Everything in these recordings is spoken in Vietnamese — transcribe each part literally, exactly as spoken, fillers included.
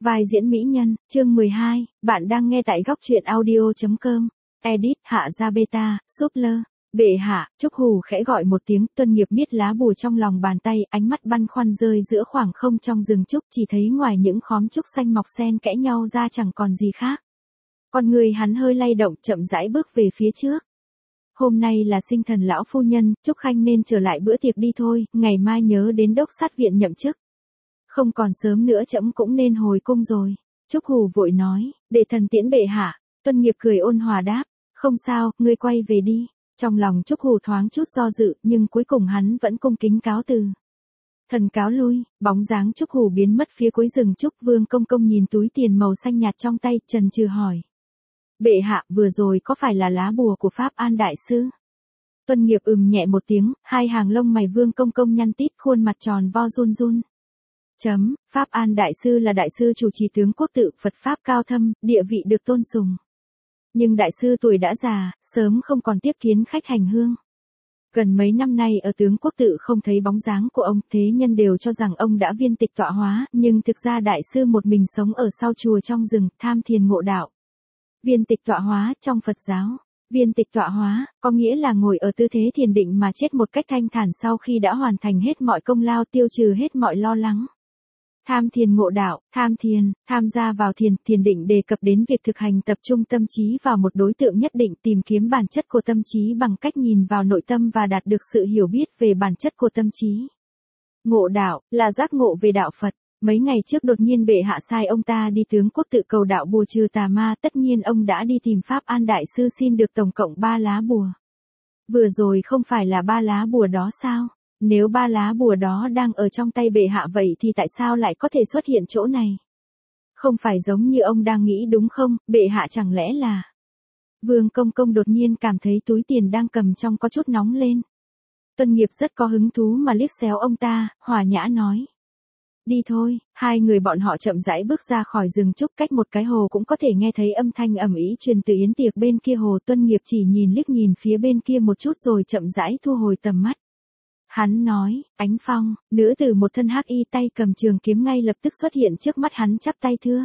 Vai diễn mỹ nhân, chương mười hai, bạn đang nghe tại góc truyện audio chấm com. Edit, hạ ra beta, súp lơ. Bệ hạ, Trúc Hù khẽ gọi một tiếng, Tuân Nghiệp miết lá bùa trong lòng bàn tay, ánh mắt băn khoăn rơi giữa khoảng không trong rừng trúc, chỉ thấy ngoài những khóm trúc xanh mọc xen kẽ nhau ra chẳng còn gì khác. Con người hắn hơi lay động, chậm rãi bước về phía trước. Hôm nay là sinh thần lão phu nhân, Trúc Khanh nên trở lại bữa tiệc đi thôi, ngày mai nhớ đến đốc sát viện nhậm chức. Không còn sớm nữa trẫm cũng nên hồi cung rồi. Trúc Hù vội nói, để thần tiễn bệ hạ. Tuân Nghiệp cười ôn hòa đáp, không sao, ngươi quay về đi. Trong lòng Trúc Hù thoáng chút do dự, nhưng cuối cùng hắn vẫn cung kính cáo từ. Thần cáo lui, bóng dáng Trúc Hù biến mất phía cuối rừng trúc. Vương Công Công nhìn túi tiền màu xanh nhạt trong tay, chần chừ hỏi. Bệ hạ, vừa rồi có phải là lá bùa của Pháp An Đại Sư? Tuân Nghiệp ừm nhẹ một tiếng, hai hàng lông mày Vương Công Công nhăn tít, khuôn mặt tròn vo run run. Chấm, Pháp An Đại Sư là đại sư chủ trì tướng quốc tự, Phật Pháp cao thâm, địa vị được tôn sùng. Nhưng đại sư tuổi đã già, sớm không còn tiếp kiến khách hành hương. Gần mấy năm nay ở tướng quốc tự không thấy bóng dáng của ông, thế nhân đều cho rằng ông đã viên tịch tọa hóa, nhưng thực ra đại sư một mình sống ở sau chùa trong rừng, tham thiền ngộ đạo. Viên tịch tọa hóa trong Phật giáo, viên tịch tọa hóa, có nghĩa là ngồi ở tư thế thiền định mà chết một cách thanh thản sau khi đã hoàn thành hết mọi công lao, tiêu trừ hết mọi lo lắng. Tham thiền ngộ đạo, tham thiền, tham gia vào thiền, thiền định đề cập đến việc thực hành tập trung tâm trí vào một đối tượng nhất định, tìm kiếm bản chất của tâm trí bằng cách nhìn vào nội tâm và đạt được sự hiểu biết về bản chất của tâm trí. Ngộ đạo, là giác ngộ về đạo Phật. Mấy ngày trước đột nhiên bệ hạ sai ông ta đi tướng quốc tự cầu đạo bùa trừ tà ma, tất nhiên ông đã đi tìm Pháp An Đại Sư xin được tổng cộng ba lá bùa. Vừa rồi không phải là ba lá bùa đó sao? Nếu ba lá bùa đó đang ở trong tay bệ hạ vậy thì tại sao lại có thể xuất hiện chỗ này? Không phải giống như ông đang nghĩ đúng không, bệ hạ chẳng lẽ là... Vương Công Công đột nhiên cảm thấy túi tiền đang cầm trong có chút nóng lên. Tuân Nghiệp rất có hứng thú mà liếc xéo ông ta, hòa nhã nói. Đi thôi, hai người bọn họ chậm rãi bước ra khỏi rừng trúc, cách một cái hồ cũng có thể nghe thấy âm thanh ầm ĩ truyền từ yến tiệc bên kia hồ. Tuân Nghiệp chỉ nhìn liếc nhìn phía bên kia một chút rồi chậm rãi thu hồi tầm mắt. Hắn nói, Ánh Phong, nữ tử một thân hắc y tay cầm trường kiếm ngay lập tức xuất hiện trước mắt hắn, chắp tay thưa.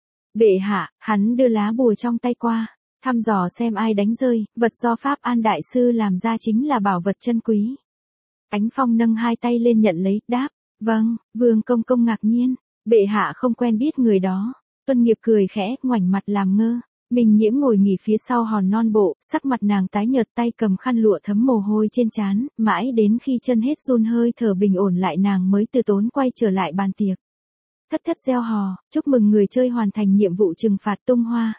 Bệ hạ, hắn đưa lá bùa trong tay qua, thăm dò xem ai đánh rơi, vật do Pháp An Đại Sư làm ra chính là bảo vật chân quý. Ánh Phong nâng hai tay lên nhận lấy, đáp, vâng. Vương Công Công ngạc nhiên, bệ hạ không quen biết người đó. Tuân Nghiệp cười khẽ, ngoảnh mặt làm ngơ. Mình Nhiễm ngồi nghỉ phía sau hòn non bộ, sắc mặt nàng tái nhợt, tay cầm khăn lụa thấm mồ hôi trên trán, mãi đến khi chân hết run hơi thở bình ổn lại nàng mới từ tốn quay trở lại bàn tiệc. Thất thất reo hò, chúc mừng người chơi hoàn thành nhiệm vụ trừng phạt tung hoa.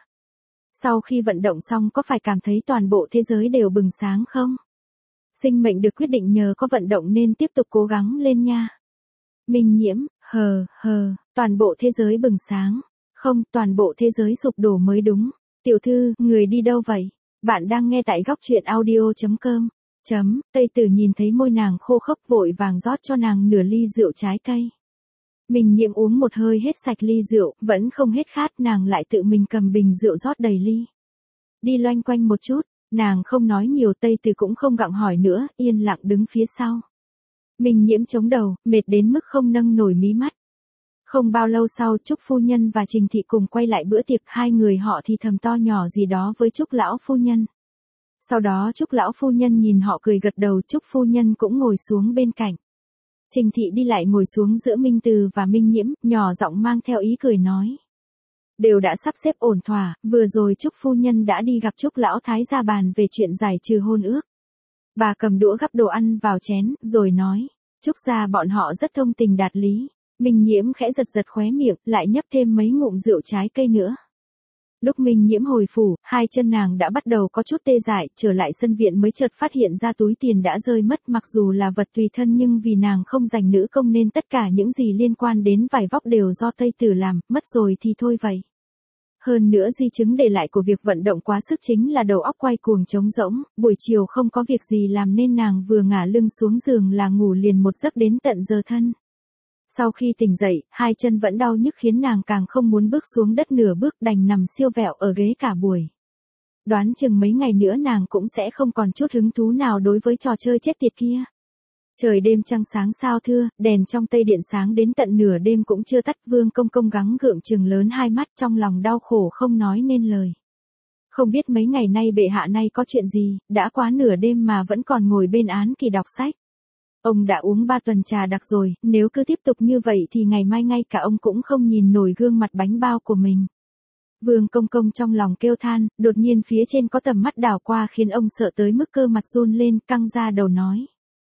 Sau khi vận động xong có phải cảm thấy toàn bộ thế giới đều bừng sáng không? Sinh mệnh được quyết định nhờ có vận động nên tiếp tục cố gắng lên nha. Mình Nhiễm, hờ, hờ, toàn bộ thế giới bừng sáng. Không, toàn bộ thế giới sụp đổ mới đúng. Tiểu thư, người đi đâu vậy? Bạn đang nghe tại góc truyện audio chấm com. Chấm, Tây Tử nhìn thấy môi nàng khô khốc vội vàng rót cho nàng nửa ly rượu trái cây. Mình Nhiễm uống một hơi hết sạch ly rượu, vẫn không hết khát, nàng lại tự mình cầm bình rượu rót đầy ly. Đi loanh quanh một chút, nàng không nói nhiều, Tây Tử cũng không gặng hỏi nữa, yên lặng đứng phía sau. Mình Nhiễm chống đầu, mệt đến mức không nâng nổi mí mắt. Không bao lâu sau, Trúc Phu Nhân và Trình Thị cùng quay lại bữa tiệc, hai người họ thì thầm to nhỏ gì đó với Trúc Lão Phu Nhân. Sau đó Trúc Lão Phu Nhân nhìn họ cười gật đầu, Trúc Phu Nhân cũng ngồi xuống bên cạnh. Trình Thị đi lại ngồi xuống giữa Minh Từ và Minh Nhiễm, nhỏ giọng mang theo ý cười nói. Đều đã sắp xếp ổn thỏa, vừa rồi Trúc Phu Nhân đã đi gặp Trúc Lão Thái gia bàn về chuyện giải trừ hôn ước. Bà cầm đũa gắp đồ ăn vào chén, rồi nói, Trúc gia bọn họ rất thông tình đạt lý. Minh Nhiễm khẽ giật giật khóe miệng, lại nhấp thêm mấy ngụm rượu trái cây nữa. Lúc Minh Nhiễm hồi phủ, hai chân nàng đã bắt đầu có chút tê dại, trở lại sân viện mới chợt phát hiện ra túi tiền đã rơi mất, mặc dù là vật tùy thân nhưng vì nàng không giành nữ công nên tất cả những gì liên quan đến vải vóc đều do Tây Tử làm, mất rồi thì thôi vậy. Hơn nữa di chứng để lại của việc vận động quá sức chính là đầu óc quay cuồng trống rỗng, buổi chiều không có việc gì làm nên nàng vừa ngả lưng xuống giường là ngủ liền một giấc đến tận giờ thân. Sau khi tỉnh dậy, hai chân vẫn đau nhức khiến nàng càng không muốn bước xuống đất nửa bước, đành nằm siêu vẹo ở ghế cả buổi. Đoán chừng mấy ngày nữa nàng cũng sẽ không còn chút hứng thú nào đối với trò chơi chết tiệt kia. Trời đêm trăng sáng sao thưa, đèn trong tây điện sáng đến tận nửa đêm cũng chưa tắt. Vương Công Công gắng gượng trừng lớn hai mắt, trong lòng đau khổ không nói nên lời. Không biết mấy ngày nay bệ hạ nay có chuyện gì, đã quá nửa đêm mà vẫn còn ngồi bên án kỳ đọc sách. Ông đã uống ba tuần trà đặc rồi, nếu cứ tiếp tục như vậy thì ngày mai ngay cả ông cũng không nhìn nổi gương mặt bánh bao của mình. Vương Công Công trong lòng kêu than, đột nhiên phía trên có tầm mắt đảo qua khiến ông sợ tới mức cơ mặt run lên, căng ra đầu nói.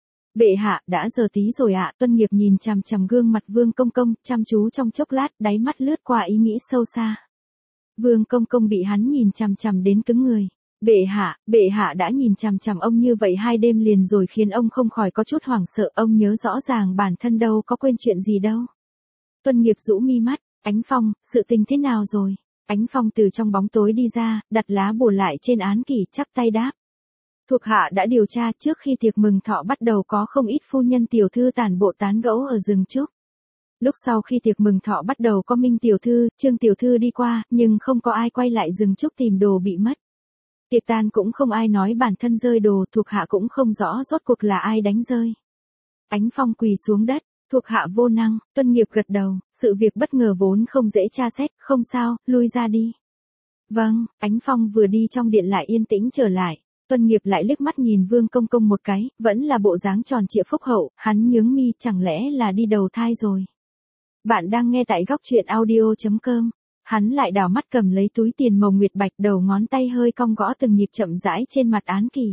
Bệ hạ, đã giờ tí rồi ạ. Tuân Nghiệp nhìn chằm chằm gương mặt Vương Công Công, chăm chú trong chốc lát, đáy mắt lướt qua ý nghĩ sâu xa. Vương Công Công bị hắn nhìn chằm chằm đến cứng người. Bệ hạ, bệ hạ đã nhìn chằm chằm ông như vậy hai đêm liền rồi khiến ông không khỏi có chút hoảng sợ. Ông nhớ rõ ràng bản thân đâu có quên chuyện gì đâu. Tuân Nghiệp rũ mi mắt, Ánh Phong, sự tình thế nào rồi? Ánh Phong từ trong bóng tối đi ra, đặt lá bùa lại trên án kỷ, chắp tay đáp. Thuộc hạ đã điều tra, trước khi tiệc mừng thọ bắt đầu có không ít phu nhân tiểu thư tản bộ tán gẫu ở rừng trúc. Lúc sau khi tiệc mừng thọ bắt đầu có Minh tiểu thư, Trương tiểu thư đi qua, nhưng không có ai quay lại rừng trúc tìm đồ bị mất. Tiệc tan cũng không ai nói bản thân rơi đồ, thuộc hạ cũng không rõ rốt cuộc là ai đánh rơi. Ánh Phong quỳ xuống đất, thuộc hạ vô năng. Tuân Nghiệp gật đầu, sự việc bất ngờ vốn không dễ tra xét, không sao, lui ra đi. Vâng. Ánh Phong vừa đi trong điện lại yên tĩnh trở lại. Tuân Nghiệp lại liếc mắt nhìn Vương Công Công một cái, vẫn là bộ dáng tròn trịa phúc hậu, hắn nhướng mi, chẳng lẽ là đi đầu thai rồi. Bạn đang nghe tại góc truyện audio chấm com. Hắn lại đảo mắt cầm lấy túi tiền màu nguyệt bạch, đầu ngón tay hơi cong gõ từng nhịp chậm rãi trên mặt án kỳ.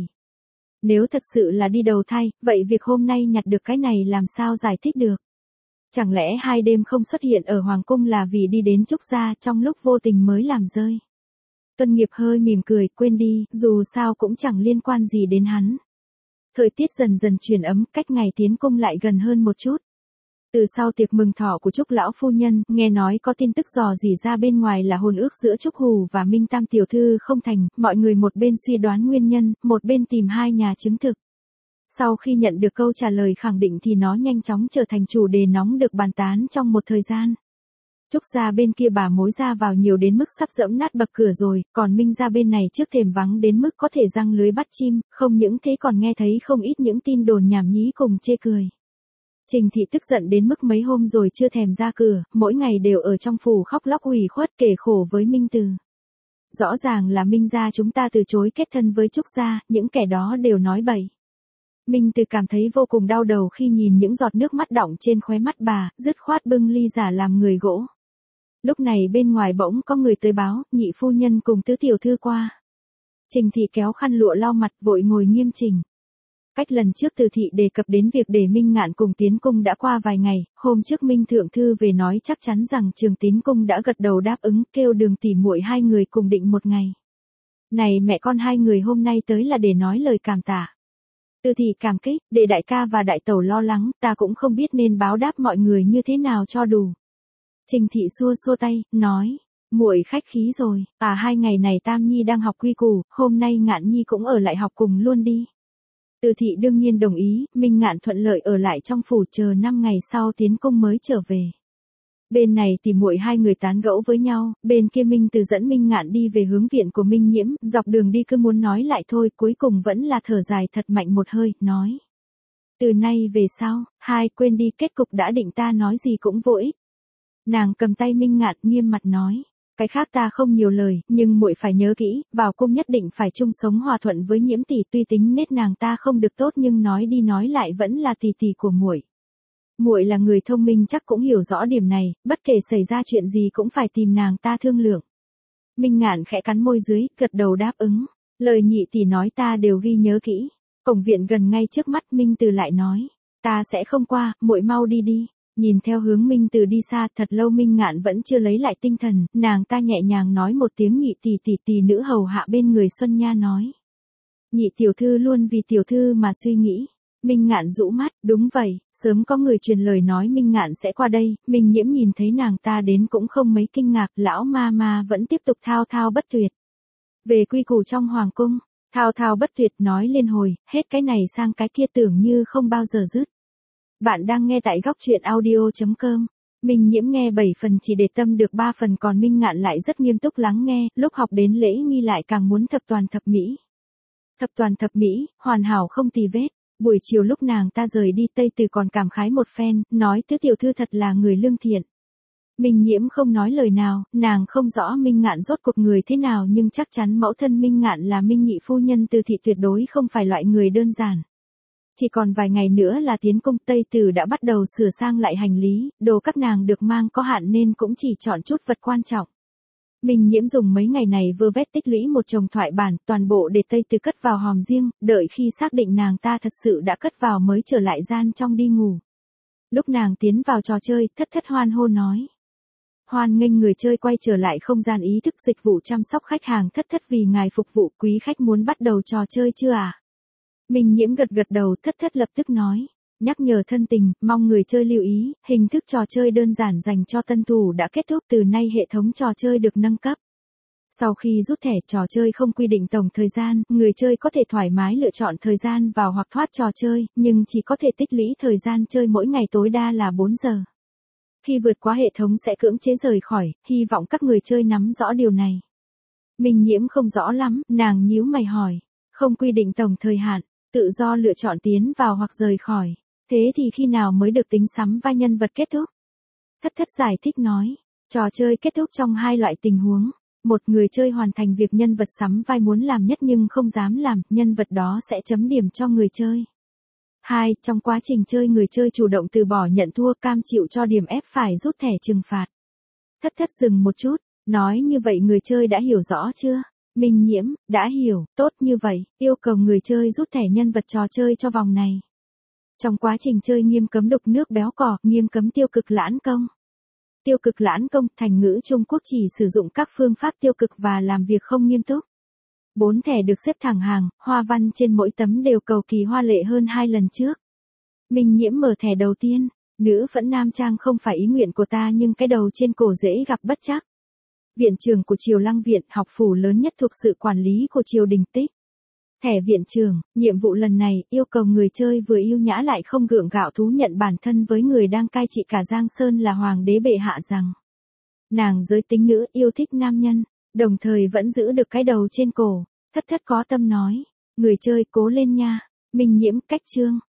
Nếu thực sự là đi đầu thai, vậy việc hôm nay nhặt được cái này làm sao giải thích được? Chẳng lẽ hai đêm không xuất hiện ở Hoàng Cung là vì đi đến Trúc Gia trong lúc vô tình mới làm rơi? Tuân Nghiệp hơi mỉm cười, quên đi, dù sao cũng chẳng liên quan gì đến hắn. Thời tiết dần dần chuyển ấm, cách ngày tiến cung lại gần hơn một chút. Từ sau tiệc mừng thọ của Trúc lão phu nhân, nghe nói có tin tức dò dỉ ra bên ngoài là hôn ước giữa Trúc Hù và Minh Tam tiểu thư không thành, mọi người một bên suy đoán nguyên nhân, một bên tìm hai nhà chứng thực. Sau khi nhận được câu trả lời khẳng định thì nó nhanh chóng trở thành chủ đề nóng được bàn tán trong một thời gian. Trúc gia bên kia bà mối ra vào nhiều đến mức sắp dẫm nát bậc cửa rồi, còn Minh gia bên này trước thềm vắng đến mức có thể giăng lưới bắt chim, không những thế còn nghe thấy không ít những tin đồn nhảm nhí cùng chê cười. Trình Thị tức giận đến mức mấy hôm rồi chưa thèm ra cửa, mỗi ngày đều ở trong phủ khóc lóc ủy khuất kể khổ với Minh Từ. Rõ ràng là Minh gia chúng ta từ chối kết thân với Trúc gia, những kẻ đó đều nói bậy. Minh Từ cảm thấy vô cùng đau đầu khi nhìn những giọt nước mắt đọng trên khóe mắt bà, dứt khoát bưng ly giả làm người gỗ. Lúc này bên ngoài bỗng có người tới báo, nhị phu nhân cùng tứ tiểu thư qua. Trình Thị kéo khăn lụa lau mặt vội ngồi nghiêm chỉnh. Cách lần trước Từ Thị đề cập đến việc để Minh Ngạn cùng tiến cung đã qua vài ngày, hôm trước Minh Thượng Thư về nói chắc chắn rằng Trường Tín Cung đã gật đầu đáp ứng, kêu Đường tỷ muội hai người cùng định một ngày. Này mẹ con hai người hôm nay tới là để nói lời cảm tạ. Từ Thị cảm kích, để đại ca và đại tẩu lo lắng, ta cũng không biết nên báo đáp mọi người như thế nào cho đủ. Trình Thị xua xua tay, nói, muội khách khí rồi, à hai ngày này Tam Nhi đang học quy củ, hôm nay Ngạn Nhi cũng ở lại học cùng luôn đi. Từ Thị đương nhiên đồng ý, Minh Ngạn thuận lợi ở lại trong phủ chờ năm ngày sau tiến cung mới trở về. Bên này thì muội hai người tán gẫu với nhau, bên kia Minh Từ dẫn Minh Ngạn đi về hướng viện của Minh Nhiễm, dọc đường đi cứ muốn nói lại thôi, cuối cùng vẫn là thở dài thật mạnh một hơi, nói. Từ nay về sau, hai quên đi, kết cục đã định, ta nói gì cũng vô ích. Nàng cầm tay Minh Ngạn nghiêm mặt nói. Cái khác ta không nhiều lời, nhưng muội phải nhớ kỹ, vào cung nhất định phải chung sống hòa thuận với Nhiễm tỷ, tuy tính nết nàng ta không được tốt nhưng nói đi nói lại vẫn là tỷ tỷ của muội. Muội là người thông minh chắc cũng hiểu rõ điểm này, bất kể xảy ra chuyện gì cũng phải tìm nàng ta thương lượng. Minh Ngạn khẽ cắn môi dưới, gật đầu đáp ứng. Lời nhị tỷ nói ta đều ghi nhớ kỹ. Cổng viện gần ngay trước mắt, Minh Từ lại nói, ta sẽ không qua, muội mau đi đi. Nhìn theo hướng Minh Từ đi xa, thật lâu Minh Ngạn vẫn chưa lấy lại tinh thần, nàng ta nhẹ nhàng nói một tiếng nhị tỷ tỷ tỷ nữ hầu hạ bên người Xuân Nha nói. Nhị tiểu thư luôn vì tiểu thư mà suy nghĩ. Minh Ngạn rũ mắt, đúng vậy, sớm có người truyền lời nói Minh Ngạn sẽ qua đây, Minh Nhiễm nhìn thấy nàng ta đến cũng không mấy kinh ngạc, lão ma ma vẫn tiếp tục thao thao bất tuyệt. Về quy củ trong hoàng cung, thao thao bất tuyệt nói liên hồi, hết cái này sang cái kia tưởng như không bao giờ dứt. Bạn đang nghe tại góc truyện audio chấm com. Minh Nhiễm nghe bảy phần chỉ để tâm được ba phần, còn Minh Ngạn lại rất nghiêm túc lắng nghe, lúc học đến lễ nghi lại càng muốn thập toàn thập mỹ. Thập toàn thập mỹ, hoàn hảo không tì vết. Buổi chiều lúc nàng ta rời đi Tây Từ còn cảm khái một phen, nói tứ tiểu thư thật là người lương thiện. Minh Nhiễm không nói lời nào, nàng không rõ Minh Ngạn rốt cuộc người thế nào nhưng chắc chắn mẫu thân Minh Ngạn là Minh nhị phu nhân Từ thị tuyệt đối không phải loại người đơn giản. Chỉ còn vài ngày nữa là tiến cung, Tây Từ đã bắt đầu sửa sang lại hành lý, đồ các nàng được mang có hạn nên cũng chỉ chọn chút vật quan trọng. Minh Nhiễm dùng mấy ngày này vơ vét tích lũy một chồng thoại bản, toàn bộ để Tây Từ cất vào hòm riêng, đợi khi xác định nàng ta thật sự đã cất vào mới trở lại gian trong đi ngủ. Lúc nàng tiến vào trò chơi, Thất Thất hoan hô nói. Hoan nghênh người chơi quay trở lại không gian ý thức dịch vụ chăm sóc khách hàng Thất Thất vì ngài phục vụ, quý khách muốn bắt đầu trò chơi chưa à? Minh Nhiễm gật gật đầu, Thất Thất lập tức nói. Nhắc nhở thân tình, mong người chơi lưu ý, hình thức trò chơi đơn giản dành cho tân thủ đã kết thúc, từ nay hệ thống trò chơi được nâng cấp. Sau khi rút thẻ, trò chơi không quy định tổng thời gian, người chơi có thể thoải mái lựa chọn thời gian vào hoặc thoát trò chơi, nhưng chỉ có thể tích lũy thời gian chơi mỗi ngày tối đa là bốn giờ. Khi vượt qua hệ thống sẽ cưỡng chế rời khỏi, hy vọng các người chơi nắm rõ điều này. Minh Nhiễm không rõ lắm, nàng nhíu mày hỏi, không quy định tổng thời hạn, tự do lựa chọn tiến vào hoặc rời khỏi. Thế thì khi nào mới được tính sắm vai nhân vật kết thúc? Thất Thất giải thích nói, trò chơi kết thúc trong hai loại tình huống. Một, người chơi hoàn thành việc nhân vật sắm vai muốn làm nhất nhưng không dám làm, nhân vật đó sẽ chấm điểm cho người chơi. Hai, trong quá trình chơi người chơi chủ động từ bỏ nhận thua, cam chịu cho điểm ép phải rút thẻ trừng phạt. Thất Thất dừng một chút, nói như vậy người chơi đã hiểu rõ chưa? Minh Nhiễm, đã hiểu, tốt như vậy, yêu cầu người chơi rút thẻ nhân vật trò chơi cho vòng này. Trong quá trình chơi nghiêm cấm đục nước béo cò, nghiêm cấm tiêu cực lãn công. Tiêu cực lãn công, thành ngữ Trung Quốc chỉ sử dụng các phương pháp tiêu cực và làm việc không nghiêm túc. Bốn thẻ được xếp thẳng hàng, hoa văn trên mỗi tấm đều cầu kỳ hoa lệ hơn hai lần trước. Minh Nhiễm mở thẻ đầu tiên, nữ phẫn nam trang không phải ý nguyện của ta nhưng cái đầu trên cổ dễ gặp bất trắc. Viện trưởng của Triều Lăng Viện, học phủ lớn nhất thuộc sự quản lý của Triều Đình Tích. Thẻ viện trưởng, nhiệm vụ lần này yêu cầu người chơi vừa yêu nhã lại không gượng gạo thú nhận bản thân với người đang cai trị cả Giang Sơn là hoàng đế bệ hạ rằng. Nàng giới tính nữ yêu thích nam nhân, đồng thời vẫn giữ được cái đầu trên cổ. Thất Thất có tâm nói, người chơi cố lên nha. Minh Nhiễm cách chương.